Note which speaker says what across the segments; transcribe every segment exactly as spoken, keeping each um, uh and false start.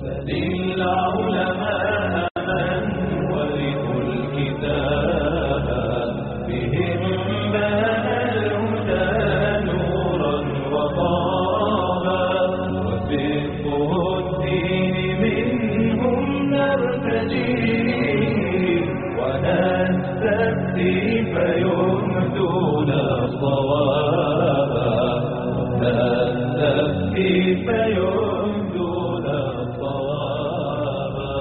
Speaker 1: للعلماء من ورثوا الكتاب بهم بان الهدى نورا وطابا وفقه الدين منهم نرتجي ونستفتي فيهدون صوابا نستفتي فيهدون صوابا.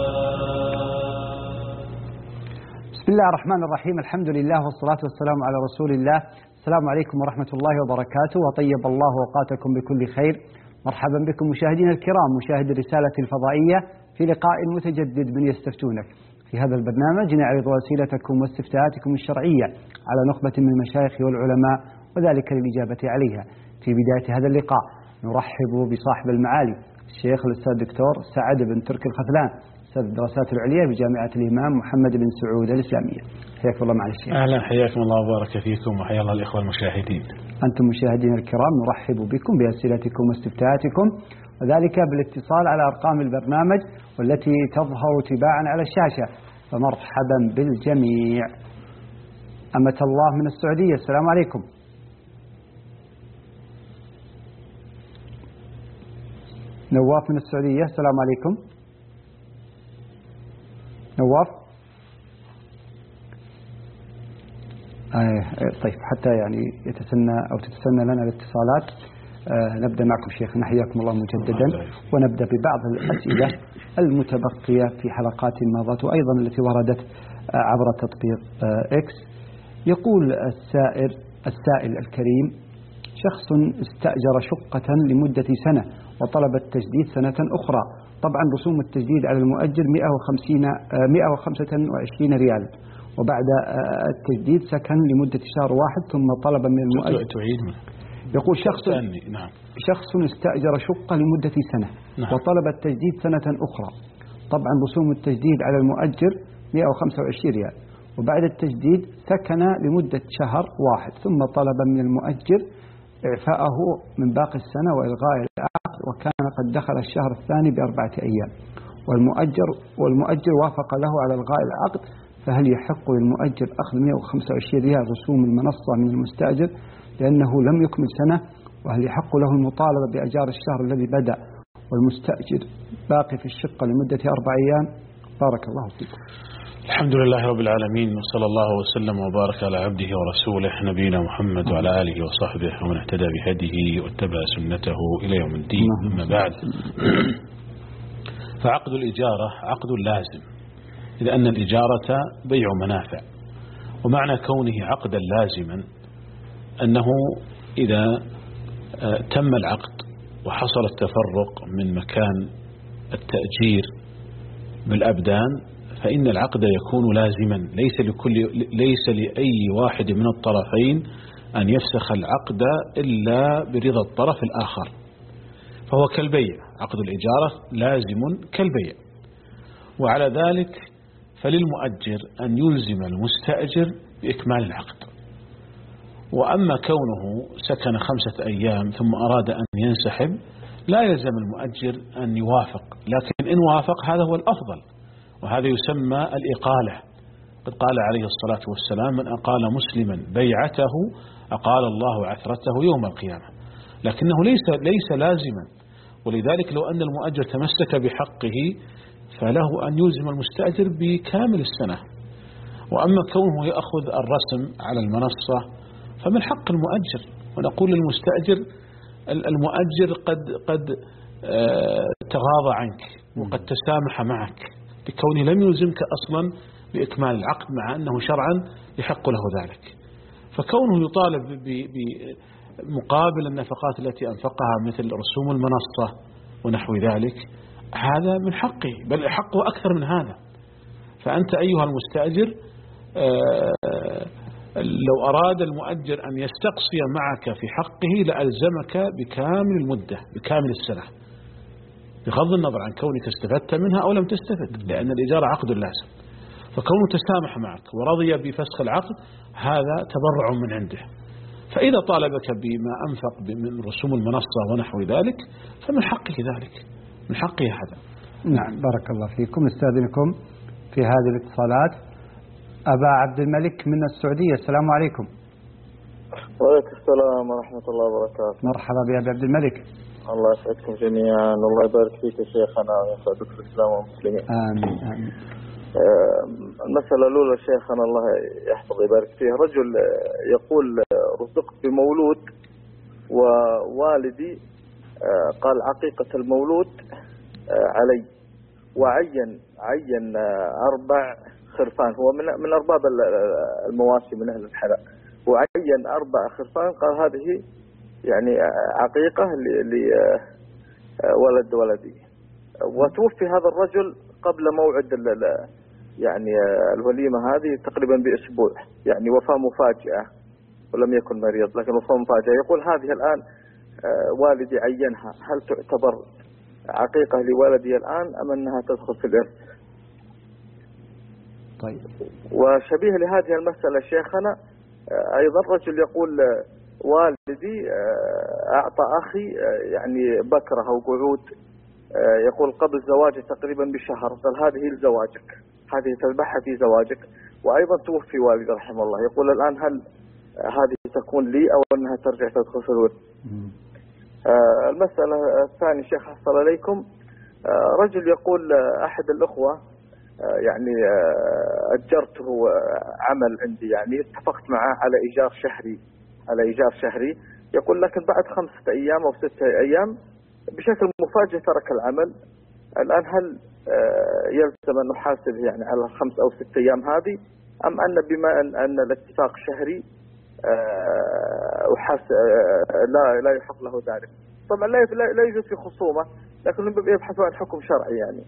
Speaker 2: بسم الله الرحمن الرحيم. الحمد لله والصلاة والسلام على رسول الله. السلام عليكم ورحمة الله وبركاته، وطيب الله أوقاتكم بكل خير. مرحبا بكم مشاهدينا الكرام، مشاهدي الرسالة الفضائية في لقاء متجدد من يستفتونك. في هذا البرنامج نعرض أسئلتكم واستفتاءاتكم الشرعية على نخبة من المشايخ والعلماء، وذلك للإجابة عليها. في بداية هذا اللقاء نرحب بصاحب المعالي الشيخ الأستاذ الدكتور سعد بن تركي الخذلان، أستاذ الدراسات العليا بجامعة الإمام محمد بن سعود الإسلامية. حياكم الله معالي الشيخ.
Speaker 3: أهلا، حياكم الله وبارك فيكم، وحيا الله الإخوة المشاهدين.
Speaker 2: أنتم مشاهدين الكرام نرحب بكم بأسئلتكم واستفتاءاتكم، وذلك بالاتصال على أرقام البرنامج والتي تظهر تباعا على الشاشة. فمرحبا بالجميع. أمة الله من السعودية، السلام عليكم. نواف من السعودية، السلام عليكم. نواف. آه طيب، حتى يعني يتسنى أو تتسنى لنا الاتصالات، آه نبدأ معكم شيخنا حياكم الله مجددا، ونبدأ ببعض الأسئلة المتبقية في حلقات ماضت وأيضا التي وردت آه عبر تطبيق آه إكس. يقول السائر السائل الكريم: شخص استأجر شقة لمدة سنة وطلب التجديد سنة أخرى. طبعا رسوم التجديد على المؤجر مئة وخمسة وعشرين ريال، وبعد التجديد سكن لمدة شهر واحد ثم طلب من المؤجر. يقول شخص
Speaker 3: نعم.
Speaker 2: شخص استأجر شقة لمدة سنة نعم. وطلب التجديد سنة أخرى. طبعا رسوم التجديد على المؤجر مئة وخمسة وعشرين ريال، وبعد التجديد سكن لمدة شهر واحد ثم طلب من المؤجر إعفاءه من باقي السنة وإلغاء العقد، وكان قد دخل الشهر الثاني بأربعة أيام، والمؤجر والمؤجر وافق له على إلغاء العقد. فهل يحق للمؤجر أخذ مئة وخمسة وعشرين ريال رسوم المنصة من المستأجر لأنه لم يكمل سنة؟ وهل يحق له المطالبة بأجار الشهر الذي بدأ والمستأجر باقي في الشقة لمدة أربع أيام؟ بارك الله فيكم.
Speaker 3: الحمد لله رب العالمين، وصلى الله وسلم وبارك على عبده ورسوله نبينا محمد وعلى آله وصحبه ومن اهتدى بهديه واتبع سنته إلى يوم الدين. أما بعد، فعقد الإجارة عقد لازم، لأن الإجارة بيع منافع، ومعنى كونه عقدا لازما أنه إذا تم العقد وحصل التفرق من مكان التأجير بالأبدان فإن العقد يكون لازما، ليس لكل ليس لأي واحد من الطرفين أن يفسخ العقد إلا برضا الطرف الآخر، فهو كالبيع. عقد الإجارة لازم كالبيع، وعلى ذلك فللمؤجر أن يلزم المستأجر بإكمال العقد. وأما كونه سكن خمسة أيام ثم أراد أن ينسحب لا يلزم المؤجر أن يوافق، لكن إن وافق هذا هو الأفضل، وهذا يسمى الإقالة. قد قال عليه الصلاة والسلام: من أقال مسلما بيعته أقال الله عثرته يوم القيامة. لكنه ليس ليس لازما، ولذلك لو أن المؤجر تمسك بحقه فله أن يلزم المستأجر بكامل السنة. وأما كونه يأخذ الرسم على المنصة فمن حق المؤجر، ونقول للمستأجر: المؤجر قد قد تغاضى عنك وقد تسامح معك لكونه لم يلزمك أصلا بإكمال العقد، مع أنه شرعا يحق له ذلك. فكونه يطالب بمقابل النفقات التي أنفقها مثل رسوم المنصة ونحو ذلك هذا من حقه، بل حقه أكثر من هذا. فأنت أيها المستأجر لو أراد المؤجر أن يستقصي معك في حقه لألزمك بكامل المدة بكامل السنة، بغض النظر عن كونك استفدت منها أو لم تستفد، لأن الإجارة عقد لازم. فكونه تسامح معك ورضي بفسخ العقد هذا تبرع من عنده. فإذا طالبك بما أنفق من رسوم المنصة ونحو ذلك فمن حقه ذلك، من حقه هذا.
Speaker 2: نعم بارك الله فيكم. نستأذنكم في هذه الاتصالات. أبا عبد الملك من السعودية، السلام عليكم.
Speaker 4: وعليكم السلام ورحمة الله وبركاته.
Speaker 2: مرحبا بأبي عبد الملك.
Speaker 4: الله يسعدكم جميعا، الله يبارك فيك يا شيخنا ويسعدك في الإسلام والمسلمين.
Speaker 2: آمين آمين.
Speaker 4: المسألة الأولى شيخنا الله يحفظ ويبارك فيه، رجل يقول رزقت بمولود ووالدي قال عقيقة المولود علي، وعين عين أربع خرفان، هو من من أرباب المواشي من أهل الحلال، وعين أربع خرفان قال هذه يعني عقيقة لولد ولدي. وتوفي هذا الرجل قبل موعد يعني الوليمة هذه تقريبا بأسبوع، يعني وفاة مفاجئة ولم يكن مريض لكن وفاة مفاجئة. يقول هذه الآن والدي عينها، هل تعتبر عقيقة لولدي الآن أم أنها تدخل في الإرث؟
Speaker 2: طيب.
Speaker 4: وشبيه لهذه المسألة شيخنا أيضا رجل يقول والدي أعطى أخي يعني بكرة أو قعود، يقول قبل زواجه تقريبا بشهر، قال هذه لزواجك، هذه تذبحها في زواجك. وأيضا توفي والدي رحمه الله، يقول الآن هل هذه تكون لي أو أنها ترجع تدخل في الورث؟ آه المسألة الثانية شيخ حصل عليكم، آه رجل يقول أحد الأخوة آه يعني آه أجرته عمل عندي، يعني اتفقت معه على إيجار شهري على إيجار شهري يقول لكن بعد خمسة أيام أو ستة أيام بشكل مفاجئ ترك العمل. الآن هل آه يلزم أن نحاسبه يعني على الخمس أو ست أيام هذه، أم أن بما أن, أن الاتفاق شهري وحس لا لا يحق له ذلك؟ طبعا لا لا يوجد في خصومة، لكن يبحثوا عن حكم شرعي يعني.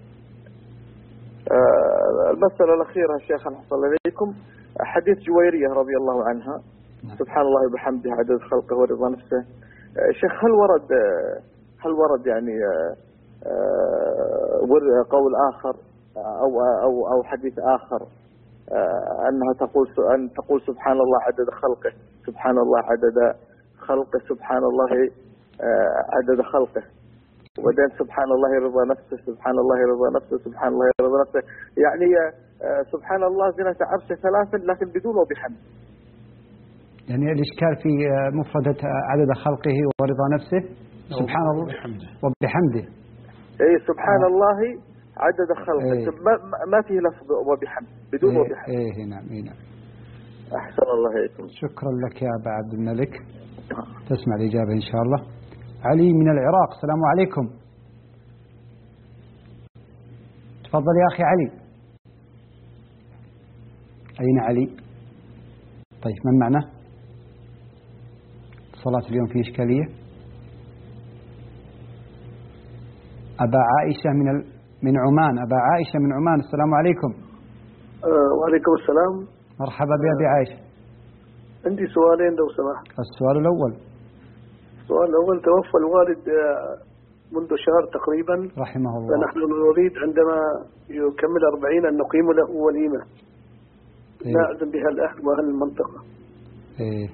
Speaker 4: المسألة الأخيرة الشيخ حصل عليكم، حديث جويرية رضي الله عنها سبحان الله وبحمده عدد خلقه ورضا نفسه. شيخ هل ورد هل ورد يعني قول آخر أو أو أو حديث آخر أنها تقول أن تقول سبحان الله عدد خلقه، سبحان الله عدد خلقه، سبحان الله عدد خلقه، وبعدين سبحان الله رضا نفسه، سبحان الله رضا نفسه، سبحان الله رضا نفسه، يعني سبحان الله زنة عرشه ثلاثا لكن بدون وبحمد.
Speaker 2: يعني الإشكال في مفردة عدد خلقه ورضا نفسه سبحان الله وبحمده وبحمده.
Speaker 4: أي سبحان آه. الله عدد خلقه
Speaker 2: إيه.
Speaker 4: ما, ما فيه لفظ وبحمد بدون
Speaker 2: إيه
Speaker 4: وبحمد.
Speaker 2: إيه نعم إيه نعم.
Speaker 4: أحسن الله إليكم.
Speaker 2: شكرا لك يا أبا عبد الملك. تسمع الإجابة إن شاء الله. علي من العراق، السلام عليكم. تفضل يا أخي علي. أين علي؟ طيب من معنا؟ صلاة اليوم في إشكالية. أبا عائشة من ال... من عمان، أبا عائشة من عمان، السلام عليكم.
Speaker 5: أه وعليكم السلام.
Speaker 2: مرحبا بأبي عائشة.
Speaker 5: عندي سؤالين لو سمحت.
Speaker 2: السؤال الأول.
Speaker 5: السؤال الأول، توفى الوالد منذ شهر تقريبا
Speaker 2: رحمه الله،
Speaker 5: فنحن نريد عندما يكمل أربعين أن نقيم له وليمة إيه؟ نعزم بها الأهل وأهل المنطقة.
Speaker 2: إيه؟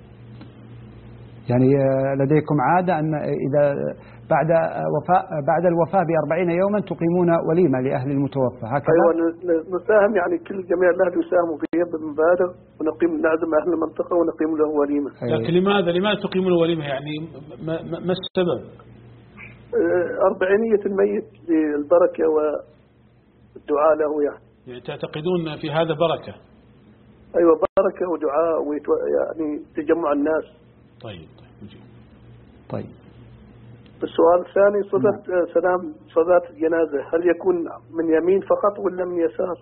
Speaker 2: يعني لديكم عادة أن إذا بعد وفاة بعد الوفاة بأربعين يوما تقيمون وليمة لأهل المتوفى هكذا؟
Speaker 5: أيوة نساهم، يعني كل جميع الأهل يساهموا في يد المبادر ونقيم نعزم أهل المنطقة ونقيم له وليمة.
Speaker 3: لكن لماذا لماذا تقيمون وليمة يعني ما, ما السبب؟
Speaker 5: أربعينية الميت للبركة والدعاء له يعني.
Speaker 3: يعني تعتقدون في هذا بركة؟
Speaker 5: أيوة بركة ودعاء ويتو... يعني تجمع الناس.
Speaker 3: طيب طيب
Speaker 2: طيب.
Speaker 5: السؤال الثاني، صلاة نعم. سلام صلاة الجنازة هل يكون من يمين فقط ولا من يسار؟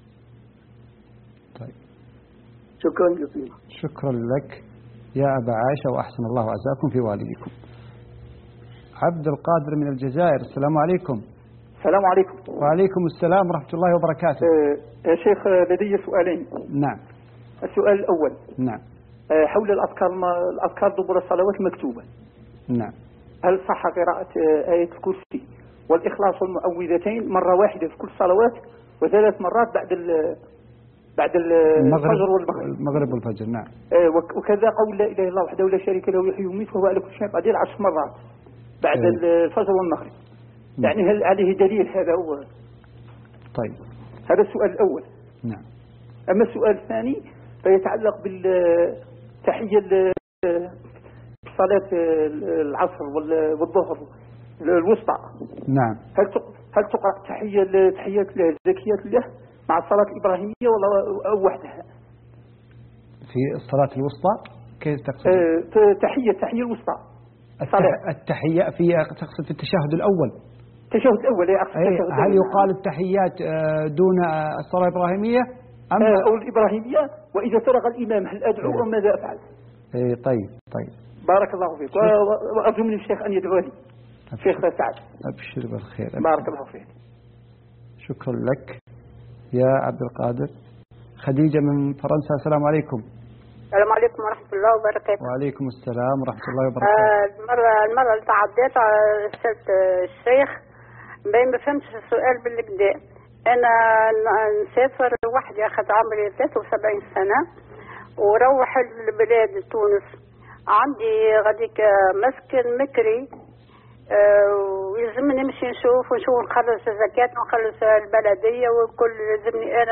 Speaker 2: طيب.
Speaker 5: شكرا جزيلا.
Speaker 2: شكرا لك يا أبا عائشة وأحسن الله عزاكم في والديكم. عبد القادر من الجزائر، السلام عليكم.
Speaker 6: السلام عليكم.
Speaker 2: وعليكم السلام ورحمة الله وبركاته.
Speaker 6: أه يا شيخ لدي سؤالين.
Speaker 2: نعم.
Speaker 6: السؤال الأول
Speaker 2: نعم
Speaker 6: أه حول الأذكار الأذكار دبر الصلوات مكتوبة.
Speaker 2: نعم.
Speaker 6: هل صح قراءة آية الكرسي والإخلاص والمعوذتين مرة واحدة في كل صلوات وثلاث مرات بعد ال بعد الفجر والمغرب؟
Speaker 2: المغرب والفجر نعم.
Speaker 6: أه وكذا قول لا إله إلا الله وحده لا شريك له يحيي ويميت وهو على كل شيء قدير عشر مرات بعد
Speaker 2: أه.
Speaker 6: الفجر والمغرب. يعني هل عليه دليل؟ هذا هو.
Speaker 2: طيب
Speaker 6: هذا السؤال الأول.
Speaker 2: نعم.
Speaker 6: أما السؤال الثاني فيتعلق بالتحية صلاة العصر والظهر الوسطى.
Speaker 2: نعم.
Speaker 6: هل هل تقرأ تحية تحيات الله زكيات الله مع الصلاة الإبراهيمية ولا أو وحدها؟
Speaker 2: في الصلاة الوسطى كيف تقصد؟
Speaker 6: أه تحية تحية الوسطى.
Speaker 2: التحية في تقصد في التشهد الأول.
Speaker 6: التشهد الأول يا أخي.
Speaker 2: هل يقال التحيات دون الصلاة الإبراهيمية أم
Speaker 6: أو الإبراهيمية؟ وإذا فرغ الإمام هل أدعو أم ماذا أفعل؟
Speaker 2: إيه طيب طيب.
Speaker 6: بارك الله فيك، وأرجو من الشيخ أن يدعو لي. شيخ سعد.
Speaker 2: أبشر بالخير. أبشر.
Speaker 6: بارك الله فيك.
Speaker 2: شكرا لك يا عبد القادر. خديجة من فرنسا، السلام عليكم.
Speaker 7: السلام عليكم ورحمة الله وبركاته.
Speaker 2: وعليكم السلام ورحمة الله وبركاته.
Speaker 7: آه المرة المرة اللي تعديت على سألت الشيخ بين ما فهمتش السؤال بالكدا. أنا نسافر وحدي، أخذ عمري ثلاثة وسبعين سنة وروح البلاد تونس. عندي غاديك مسكن مكري أه ويلزمني نمشي نشوف ونشوف نخلص الزكاة ونخلص البلدية والكل لازمني أنا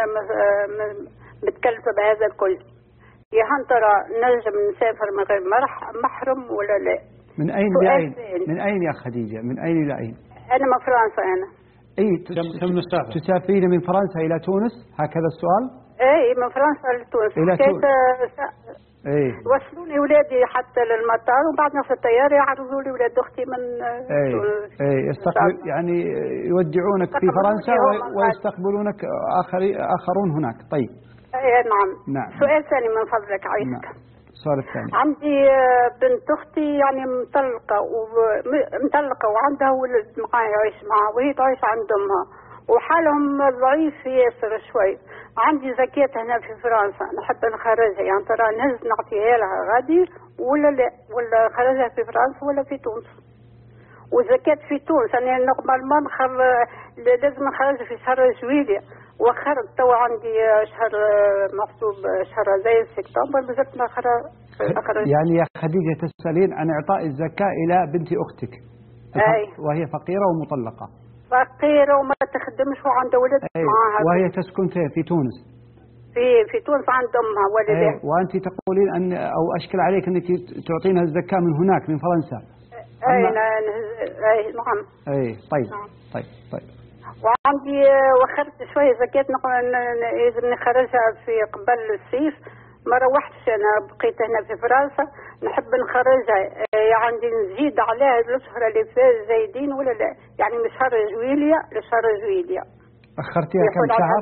Speaker 7: متكلفة بهذا الكل. يا هل ترى نجم نسافر من غير مرح محرم ولا لا؟
Speaker 2: من أين لأين؟ من أين يا خديجة؟ من أين لأين؟
Speaker 7: أنا من فرنسا. أنا
Speaker 2: أي
Speaker 3: كم نسافر؟
Speaker 2: تسافرين من فرنسا إلى تونس هكذا السؤال؟
Speaker 7: أي من فرنسا لتونس.
Speaker 2: إلى تونس.
Speaker 7: ايه وصلوني ولادي حتى للمطار وبعد نفس الطيارة يعرضوا لي ولاد أختي من
Speaker 2: ايه ايه يستقبل يعني يودعونك في فرنسا ويستقبلونك آخري آخرون هناك. طيب.
Speaker 7: ايه نعم.
Speaker 2: نعم.
Speaker 7: سؤال ثاني من فضلك عايزك.
Speaker 2: نعم. السؤال الثاني.
Speaker 7: عندي بنت أختي يعني مطلقة ومطلقة وعندها ولد معايا يعيش معها وهي تعيش عند أمها وحالهم ضعيف ياسر شوي. عندي زكاة هنا في فرنسا نحب نخرجها، يعني ترى نهز نعطيها لها غادي ولا لا، ولا خرجها في فرنسا ولا في تونس؟ وزكاة في تونس أنا يعني نورمالمون نخر لازم نخرجها في شهر جويلية وخرج تو عندي شهر محسوب شهر زي سبتمبر بزاف نخرج.
Speaker 2: يعني يا خديجة تسألين عن إعطاء الزكاة إلى بنت أختك.
Speaker 7: أي.
Speaker 2: وهي فقيرة ومطلقة.
Speaker 7: فقيرة وما تخدمش وعندها ولد معها.
Speaker 2: وهي تسكن في تونس.
Speaker 7: في في تونس عند أمها ولدها.
Speaker 2: وأنت تقولين أن أو أشكل عليك أنك تعطينها الزكاة من هناك من فرنسا.
Speaker 7: أي أي نعم.
Speaker 2: أي طيب.
Speaker 7: نعم.
Speaker 2: طيب طيب.
Speaker 7: وعندي وخرت شوية زكاة لازم نخرجها في قبل الصيف. ما روحتش أنا بقيت هنا في فرنسا نحب نخرجها، عندي نزيد عليها الأشهر اللي فات زايدين ولا لا؟ يعني من شهر جويلية لشهر جويلية.
Speaker 2: أخرتيها كم شهر؟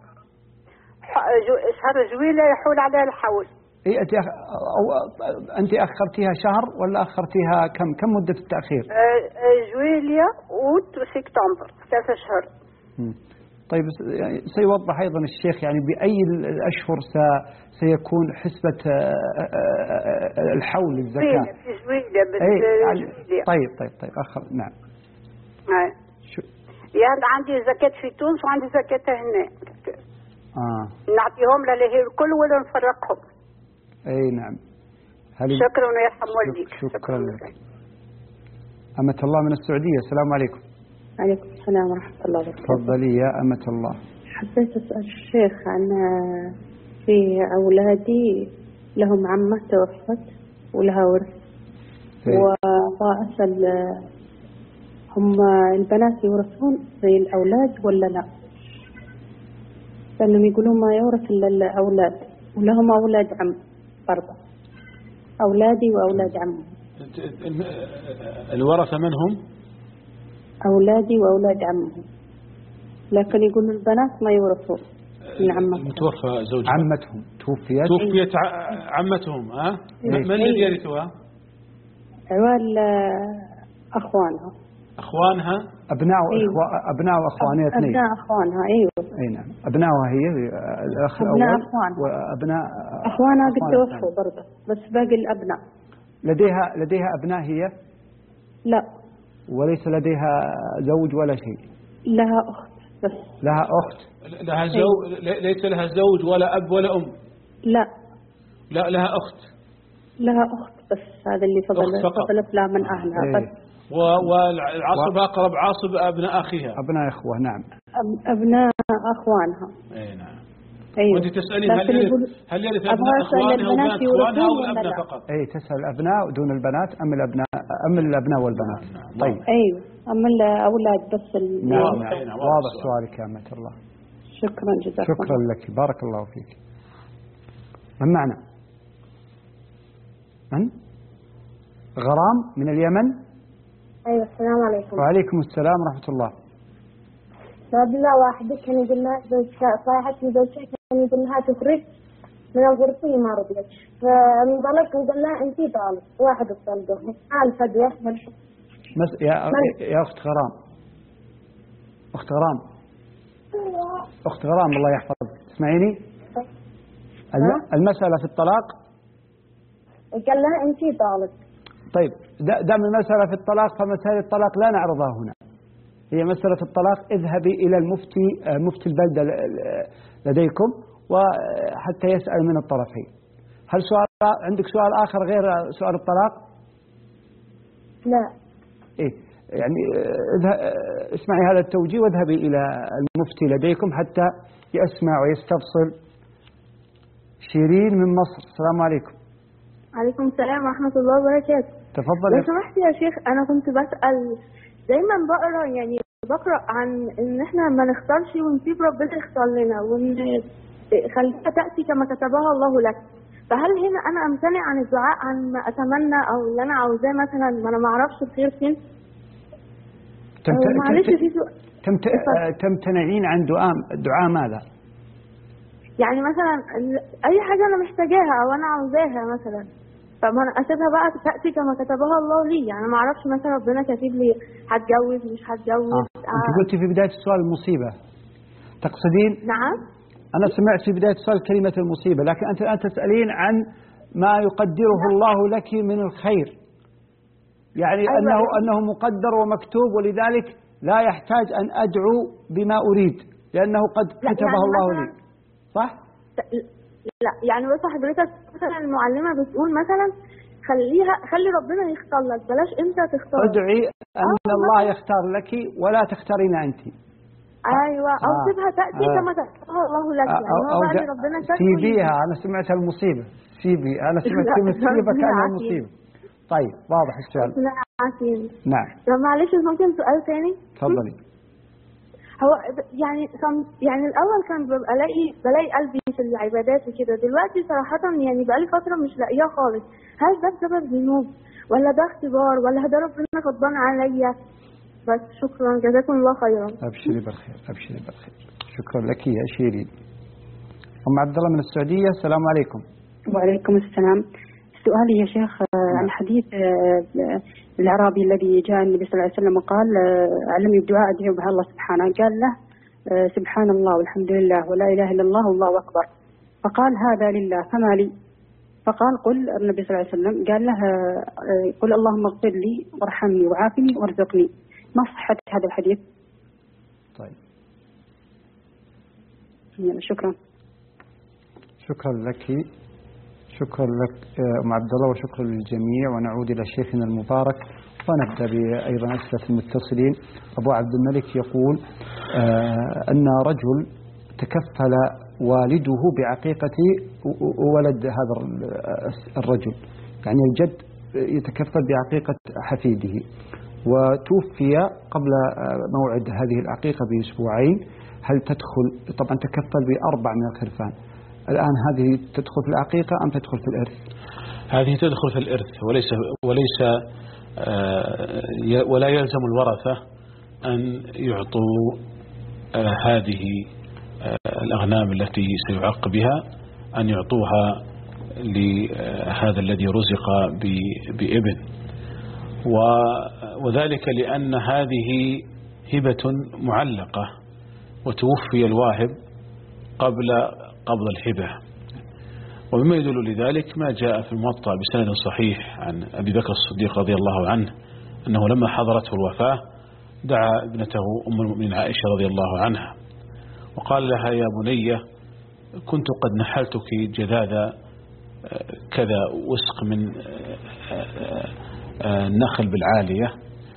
Speaker 7: شهر جويلية يحول عليها الحول.
Speaker 2: إيه أنت أخ... أو... أنت أخرتيها شهر ولا أخرتيها كم كم مدة التأخير؟
Speaker 7: جويلية أوت وسبتمبر ثلاثة أشهر.
Speaker 2: طيب يعني سيوضح أيضا الشيخ يعني بأي الأشهر س... سيكون حسبة الحول للزكاة.
Speaker 7: في جويلية بس.
Speaker 2: يعني طيب طيب طيب أخر نعم.
Speaker 7: أي.
Speaker 2: شو...
Speaker 7: يعني عندي زكاة في تونس وعندي زكاة هنا.
Speaker 2: آه.
Speaker 7: نعطيهم للهي الكل ولا نفرقهم؟
Speaker 2: أي نعم. هل...
Speaker 7: شكرا ويرحم والديك.
Speaker 2: شكرا, شكرا لك. أمة الله من السعودية، السلام عليكم.
Speaker 8: عليكم السلام ورحمة الله وبركاته.
Speaker 2: تفضلي يا أمة الله.
Speaker 8: حبيت أسأل الشيخ عن في أولادي لهم عمة توفت ولها ورث، وأسأل هم البنات يورثون زي الأولاد ولا لا؟ لأنهم يقولون ما يورث إلا الأولاد ولهم أولاد عم برضه، أولادي وأولاد عمهم.
Speaker 3: الورثة منهم؟
Speaker 8: أولادي وأولاد عمهم، لكن يقولون البنات ما يورثون من عمتهم.
Speaker 3: متوفى زوجها.
Speaker 2: عمتهم توفيت.
Speaker 3: توفيت عمتهم ها؟ أه؟ من الذي يرثها؟
Speaker 8: عوال أخوانها.
Speaker 3: أخوانها؟
Speaker 2: أبناء أخو... أبناء وأخوانها اثنين.
Speaker 8: أبناء أخوانها أيوة.
Speaker 2: أي نعم. أبنائها هي الأخ الأول.
Speaker 8: أبناء أخوانها.
Speaker 2: وأبناء
Speaker 8: أخوانها قد توفوا برضه، بس باقي الأبناء.
Speaker 2: لديها لديها أبناء هي؟
Speaker 8: لا.
Speaker 2: وليس لديها زوج ولا شيء؟
Speaker 8: لها أخت بس.
Speaker 2: لها أخت.
Speaker 3: لها زوج. ليس لها زوج ولا أب ولا أم؟
Speaker 8: لا.
Speaker 3: لا لها أخت.
Speaker 8: لها أخت بس، هذا اللي فضل فضلت لها من أهلها.
Speaker 2: إيه.
Speaker 8: بس
Speaker 3: والعصب أقرب عصب أبناء أخيها.
Speaker 2: أبناء أخوة نعم.
Speaker 8: أبناء أخوانها.
Speaker 3: أي نعم.
Speaker 8: أيوة.
Speaker 3: وأنت تسألين هل يرث هل يرث أبناء أخوانها وبنات أخوانها أو الأبناء فقط؟
Speaker 2: أي تسأل الأبناء دون البنات أم الأبناء أم الأبناء والبنات؟
Speaker 3: نعم.
Speaker 2: طيب.
Speaker 8: أيوة أم الأولاد بس.
Speaker 2: نعم. نعم. واضح سؤالك يا أمة الله.
Speaker 8: شكرا جزاك الله.
Speaker 2: شكرا لك بارك الله فيك. من معنا؟ من؟ غرام من اليمن.
Speaker 9: أيوة السلام عليكم.
Speaker 2: وعليكم السلام ورحمة الله.
Speaker 9: بالله واحدة كان يقول لها صاحبتي زوجتي كان يقول لها تخرج من الغرفة ما رضيت فانطلق وقال لها أنتِ طالب واحد الطلقة قال فدوة
Speaker 2: مس يا يا أخت غرام أخت غرام أخت غرام الله يحفظك اسمعيني. المسألة في الطلاق
Speaker 9: قال لها أنتِ طالب.
Speaker 2: طيب دام المسألة في الطلاق فمسائل الطلاق لا نعرضها هنا. هي مسألة الطلاق اذهبي إلى المفتي مفتي البلدة لديكم وحتى يسأل من الطرفين. هل سؤال عندك سؤال آخر غير سؤال الطلاق؟
Speaker 9: لا.
Speaker 2: إيه يعني اسمعي هذا التوجيه واذهبي إلى المفتي لديكم حتى يسمع ويستفصل. شيرين من مصر السلام عليكم.
Speaker 9: عليكم السلام ورحمة الله وبركاته.
Speaker 2: تفضل.
Speaker 9: لو سمحت يا شيخ أنا كنت بسأل دايما بقرا يعني بقرا عن ان احنا ما نختارش ونسيب ربنا يختار لنا وان خليها تاتي كما كتبها الله لك. فهل هنا انا امتنع عن الدعاء عن ما اتمنى او اللي انا عاوزاه مثلا ما انا ما اعرفش الخير فين؟
Speaker 2: تمت...
Speaker 9: معلش في
Speaker 2: تمت... تمتنعين عن دعاء دعاء ماذا؟
Speaker 9: يعني مثلا اي حاجه انا محتاجاها او انا عاوزاها مثلا فما انا اسيبها بقى تاتي كما كتبها الله لي. يعني ما اعرفش مثلا ربنا كاتب لي هتجوز مش هتجوز.
Speaker 2: آه. آه. انت قلتي في بدايه السؤال المصيبه تقصدين؟
Speaker 9: نعم.
Speaker 2: انا سمعت في بدايه السؤال كلمه المصيبه لكن انت الان تسالين عن ما يقدره نعم. الله لك من الخير. يعني أيوة. انه انه مقدر ومكتوب ولذلك لا يحتاج ان ادعو بما اريد لانه قد كتبه يعني الله لي. صح؟
Speaker 9: لا يعني بس حضرتك مثلا المعلمة بتقول مثلا خليها خلي ربنا يختار لك بلاش انت تختار.
Speaker 2: ادعي ان آه الله يختار لك ولا تختارين انت.
Speaker 9: ايوه او آه سيبها تاتي آه كما كتبها الله لك.
Speaker 2: آه
Speaker 9: يعني هو بقى ربنا
Speaker 2: سيبيها. انا سمعت المصيبه سيبي انا سمعت المصيبه كانها مصيبه. طيب واضح السؤال. نعم.
Speaker 9: طب معلش ممكن سؤال ثاني؟
Speaker 2: تفضلي.
Speaker 9: هو يعني يعني الاول كان ببقى الاقي بلاقي قلبي في العبادات وكده دلوقتي صراحه يعني بقالي فتره مش لاقيها خالص. هل ده بسبب ذنوب ولا ده اختبار ولا ده ربنا غضبان عليا؟ بس شكرا جزاكم الله خيرا.
Speaker 2: ابشري بالخير ابشري بالخير. شكرا لك يا شيرين. ام عبد الله من السعوديه السلام عليكم.
Speaker 8: وعليكم السلام. سؤالي يا شيخ عن حديث الأعرابي الذي جاء النبي صلى الله عليه وسلم وقال علمني بدعاء أدعو بها الله سبحانه. قال له سبحان الله والحمد لله ولا إله إلا الله والله أكبر. فقال هذا لله فما لي؟ فقال قل النبي صلى الله عليه وسلم قال له قل اللهم اغفر لي وارحمني وعافني وارزقني. ما صحة هذا الحديث؟
Speaker 2: طيب
Speaker 8: شكرا.
Speaker 2: شكرا لك. شكرا لك أم عبد الله وشكرا للجميع ونعود إلى شيخنا المبارك ونبدأ بأيضا أسئلة المتصلين. أبو عبد الملك يقول أن رجل تكفل والده بعقيقة ولد هذا الرجل يعني الجد يتكفل بعقيقة حفيده وتوفي قبل موعد هذه العقيقة بأسبوعين. هل تدخل طبعا تكفل بأربع من الخرفان الآن هذه تدخل في العقيقة أم تدخل في الإرث؟
Speaker 3: هذه تدخل في الإرث وليس وليس آه ولا يلزم الورثة أن يعطوا آه هذه آه الأغنام التي سيعق بها أن يعطوها لهذا الذي رزق بابن وذلك لأن هذه هبة معلقة وتوفي الواهب قبل قبض الهبة. ومما يدل لذلك ما جاء في الموطأ بسند صحيح عن أبي بكر الصديق رضي الله عنه أنه لما حضرته الوفاة دعا ابنته أم المؤمنين عائشة رضي الله عنها وقال لها يا بنية كنت قد نحلتك جذاذ كذا وسق من النخل بالعالية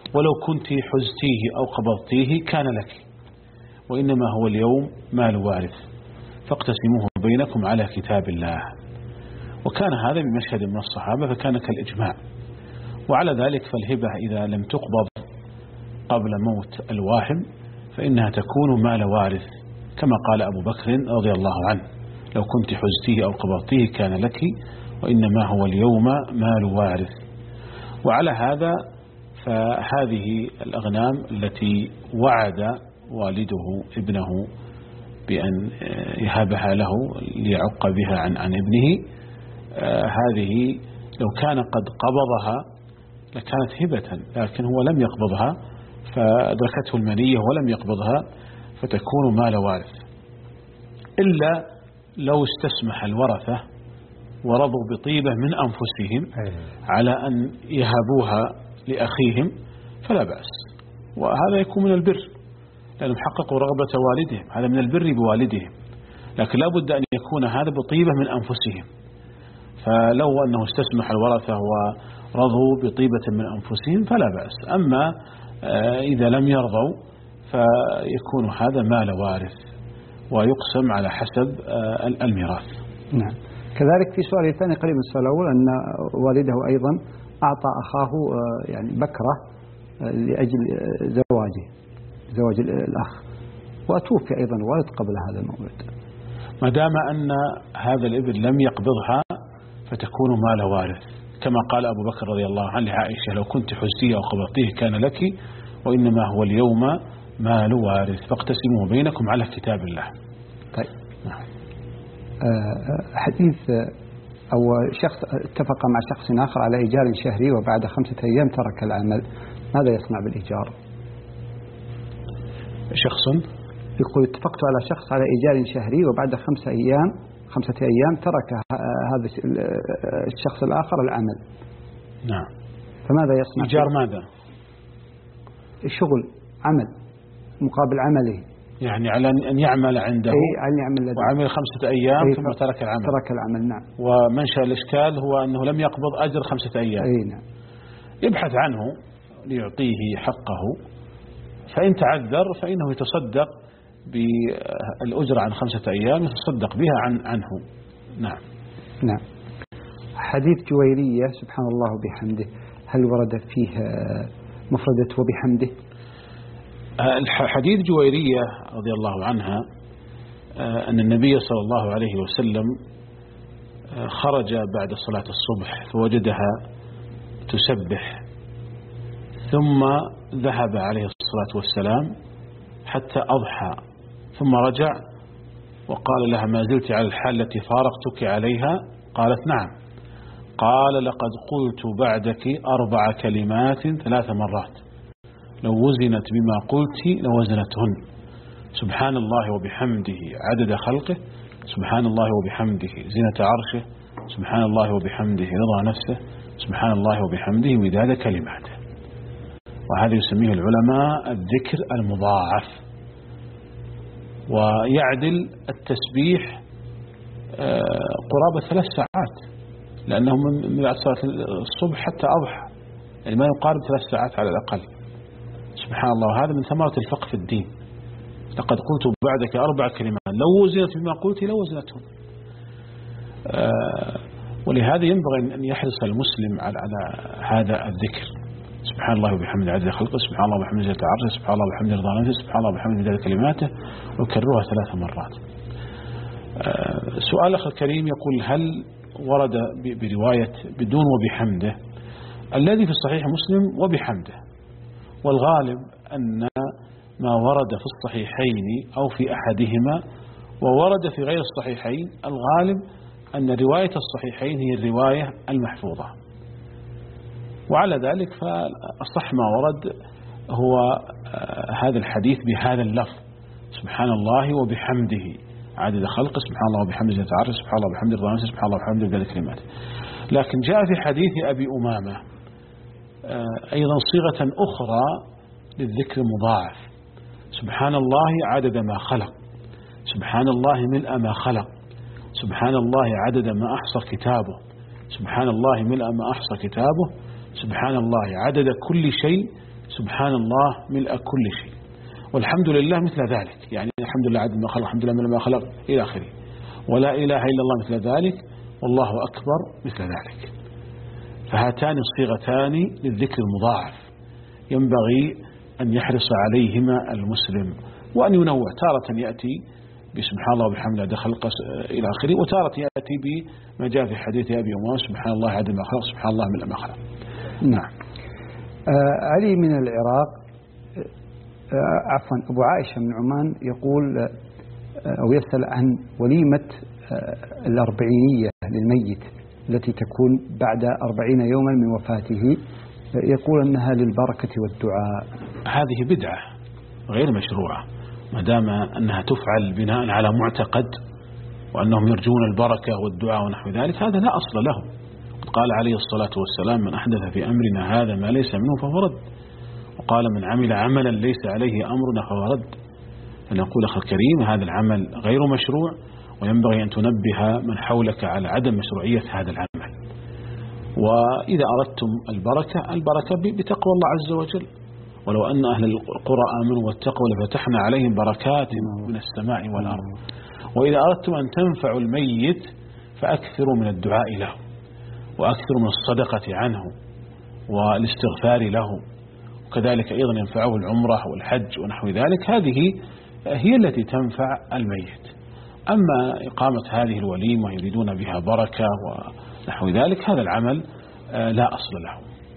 Speaker 3: ولو كنت حزتيه أو قبضتيه كان لك، وإنما هو اليوم مال وارث فاقتسموه بينكم على كتاب الله. وكان هذا بمشهد من الصحابة فكان كالإجماع. وعلى ذلك فالهبة إذا لم تقبض قبل موت الواهم فإنها تكون مال وارث، كما قال أبو بكر رضي الله عنه: لو كنت حزتيه أو قبضتيه كان لك، وإنما هو اليوم مال وارث. وعلى هذا فهذه الأغنام التي وعد والده ابنه بأن يهبها له ليعق بها عن عن ابنه، هذه لو كان قد قبضها لكانت هبة، لكن هو لم يقبضها فأدركته المنية ولم يقبضها فتكون مال وارث، إلا لو استسمح الورثة ورضوا بطيبة من أنفسهم على أن يهبوها لأخيهم فلا بأس، وهذا يكون من البر لأنهم حققوا رغبة والدهم، هذا من البر بوالدهم، لكن لا بد أن يكون هذا بطيبة من أنفسهم. فلو أنه استسمح الورثة ورضوا بطيبة من أنفسهم فلا بأس، أما إذا لم يرضوا فيكون هذا مال وارث ويقسم على حسب الميراث.
Speaker 2: نعم. كذلك في سؤال ثاني قريب من السؤال الأول أن والده أيضا أعطى أخاه يعني بكرة لأجل زواجه زواج الأخ، وأتوفي أيضا الوالد قبل هذا المولد.
Speaker 3: ما دام أن هذا الابن لم يقبضها فتكون مال وارث، كما قال أبو بكر رضي الله عنه لعائشة: لو كنت حزتيه أو قبضتيه كان لك، وإنما هو اليوم مال وارث فاقتسموه بينكم على كتاب الله.
Speaker 2: طيب. نعم. حديث أو شخص اتفق مع شخص آخر على إيجار شهري وبعد خمسة أيام ترك العمل، ماذا يصنع بالإيجار؟
Speaker 3: شخص
Speaker 2: يقول: اتفقت على شخص على إيجار شهري وبعد خمسة أيام خمسة أيام ترك هذا الشخص الآخر العمل.
Speaker 3: نعم.
Speaker 2: فماذا يصنع؟
Speaker 3: إيجار ماذا؟
Speaker 2: الشغل، عمل مقابل عمله،
Speaker 3: يعني على أن يعمل عنده.
Speaker 2: أي على يعمل لديه.
Speaker 3: وعمل خمسة أيام ثم ترك العمل.
Speaker 2: ترك العمل. نعم.
Speaker 3: ومنشأ الإشكال هو أنه لم يقبض أجر خمسة أيام.
Speaker 2: أي نعم.
Speaker 3: يبحث عنه ليعطيه حقه، فإن تعذر فإنه يتصدق بالأجر عن خمسة أيام، يتصدق بها عن عنه. نعم.
Speaker 2: نعم. حديث جويرية سبحان الله وبحمده، هل ورد فيه مفردة وبحمده؟
Speaker 3: حديث جويرية رضي الله عنها أن النبي صلى الله عليه وسلم خرج بعد صلاة الصبح فوجدها تسبح، ثم ذهب عليه الصلاة والسلام حتى أضحى، ثم رجع وقال لها: ما زلت على الحال التي فارقتك عليها؟ قالت: نعم. قال: لقد قلت بعدك أربع كلمات ثلاث مرات، لو وزنت بما قلت لوزنتهن: سبحان الله وبحمده عدد خلقه، سبحان الله وبحمده زنة عرشه، سبحان الله وبحمده رضا نفسه، سبحان الله وبحمده وداد كلماته. وهذا يسميه العلماء الذكر المضاعف، ويعدل التسبيح قرابة ثلاث ساعات، لأنه من صلاة الصبح حتى أضحى، يعني ما يقارب ثلاث ساعات على الأقل. سبحان الله، هذا من ثمرة الفقه في الدين. لقد قلت بعدك أربع كلمات لو وزنت بما قلت لو وزنتهم. ولهذا ينبغي أن يحرص المسلم على على هذا الذكر: سبحان الله وبحمده عدد خلقه، سبحان الله وبحمده زنة عرشه، سبحان الله وبحمده رضا نفسه، سبحان الله وبحمده مداد كلماته، وكررها ثلاث مرات. سؤال أخ الكريم يقول: هل ورد برواية بدون وبحمده؟ الذي في الصحيح مسلم وبحمده، والغالب أن ما ورد في الصحيحين أو في أحدهما وورد في غير الصحيحين، الغالب أن رواية الصحيحين هي الرواية المحفوظة. وعلى ذلك فالصح ما ورد هو هذا الحديث بهذا اللفظ: سبحان الله وبحمده عدد خلقه، سبحان الله وبحمده زنة عرشه، سبحان الله وبحمده رضا نفسه، سبحان الله وبحمده مداد كلماته. لكن جاء في حديث أبي أمامة أيضا صيغة أخرى للذكر مضاعف: سبحان الله عدد ما خلق، سبحان الله ملء ما خلق، سبحان الله عدد ما أحصى كتابه، سبحان الله ملء ما أحصى كتابه، سبحان الله عدد كل شيء، سبحان الله ملء كل شيء، والحمد لله مثل ذلك، يعني الحمد لله عدد ما خلق، الحمد لله من ما خلق إلى آخره، ولا إله إلا الله مثل ذلك، والله أكبر مثل ذلك. فهاتان الصيغتان للذكر المضاعف ينبغي أن يحرص عليهما المسلم، وأن ينوع، تارة يأتي بسبحان الله وبحمده عدد خلقه إلى آخره، وتارة يأتي بما جاء في حديث أبي أمامة سبحان الله عدد ما خلق، سبحان الله ملء ما خلق.
Speaker 2: نعم. آه علي من العراق، آه عفوا أبو عائشة من عمان يقول آه أو يسأل عن وليمة آه الأربعينية للميت التي تكون بعد أربعين يوما من وفاته، آه يقول أنها للبركة والدعاء.
Speaker 3: هذه بدعة غير مشروعة، ما دام أنها تفعل بناء على معتقد وأنهم يرجون البركة والدعاء ونحو ذلك، هذا لا أصل له. قال عليه الصلاة والسلام: من أحدث في أمرنا هذا ما ليس منه فهو رد، وقال: من عمل عملا ليس عليه أمرنا فهو رد. فنقول أخي الكريم هذا العمل غير مشروع، وينبغي أن تنبه من حولك على عدم مشروعية هذا العمل. وإذا أردتم البركة، البركة بتقوى الله عز وجل، ولو أن أهل القرى آمنوا واتقوا لفتحنا عليهم بركات من السماء والأرض. وإذا أردتم أن تنفعوا الميت فأكثروا من الدعاء له، وأكثروا من الصدقة عنه والاستغفار له، وكذلك أيضا ينفعه العمرة والحج ونحو ذلك. هذه هي التي تنفع الميت. أما إقامة هذه الوليمة يريدون بها بركة ونحو ذلك، هذا العمل لا أصل له.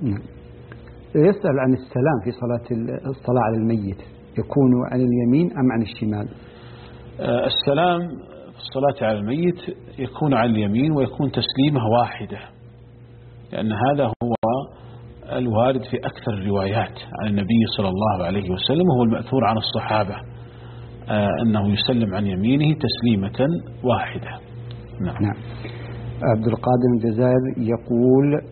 Speaker 2: يسأل عن السلام في صلاة الصلاة على الميت، يكون عن اليمين أم عن الشمال؟
Speaker 3: السلام في الصلاة على الميت يكون عن اليمين، ويكون تسليمة واحدة، لأن هذا هو الوارد في أكثر الروايات عن النبي صلى الله عليه وسلم، وهو المأثور عن الصحابة أنه يسلم عن يمينه تسليمة واحدة.
Speaker 2: نعم. نعم. عبد القادر الجزائر يقول: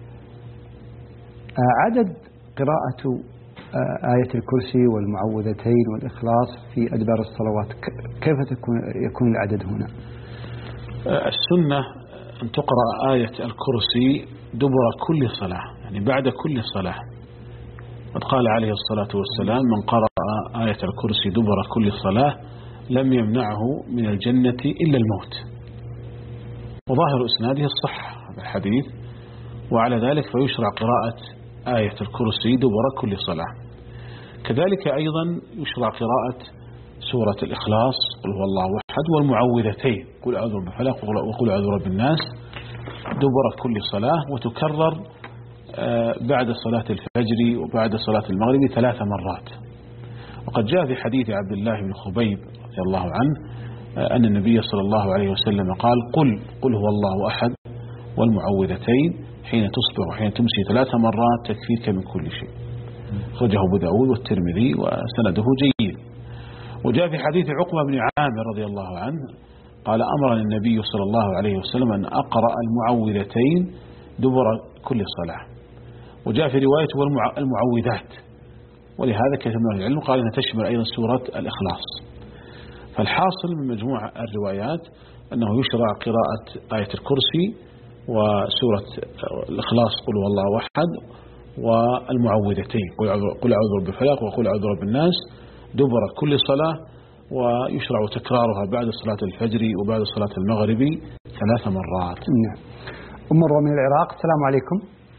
Speaker 2: عدد قراءة آية الكرسي والمعوذتين والإخلاص في أدبار الصلوات كيف تكون يكون العدد هنا؟
Speaker 3: السنة أن تقرأ آية الكرسي دبر كل صلاة، يعني بعد كل صلاة. قد قال عليه الصلاة والسلام: من قرأ آية الكرسي دبر كل صلاة لم يمنعه من الجنة إلا الموت. وظاهر إسناده الصحة هذا الحديث، وعلى ذلك فيشرع قراءة آية الكرسي دبر كل صلاة. كذلك أيضا يشرع قراءة سورة الإخلاص قل هو الله أحد والمعوذتين قل أعوذ برب الفلق وقل أعوذ برب الناس دبر كل صلاة، وتكرر بعد صلاة الفجر وبعد صلاة المغرب ثلاث مرات. وقد جاء في حديث عبد الله بن خبيب رضي الله عنه أن النبي صلى الله عليه وسلم قال: قل قل هو الله أحد والمعوذتين حين تصبح وحين تمسي ثلاث مرات تكفيك من كل شيء. خرجه أبو داود والترمذي وسنده جيد. وجاء في حديث عقبة بن عامر رضي الله عنه قال: أمرني النبي صلى الله عليه وسلم أن أقرأ المعوذتين دبر كل صلاة. وجاء في رواية والمعوذات، ولهذا كثير من العلم قال أنها تشمل أيضا سورة الإخلاص. فالحاصل من مجموعة الروايات أنه يشرع قراءة آية الكرسي وسورة الإخلاص قل هو الله أحد والمعوذتين قل أعوذ برب الفلق وقل أعوذ برب الناس دبر كل صلاة، ويشرع تكرارها بعد صلاة الفجر وبعد صلاة المغرب ثلاث مرات.
Speaker 2: نعم. أم مروة من العراق، السلام عليكم.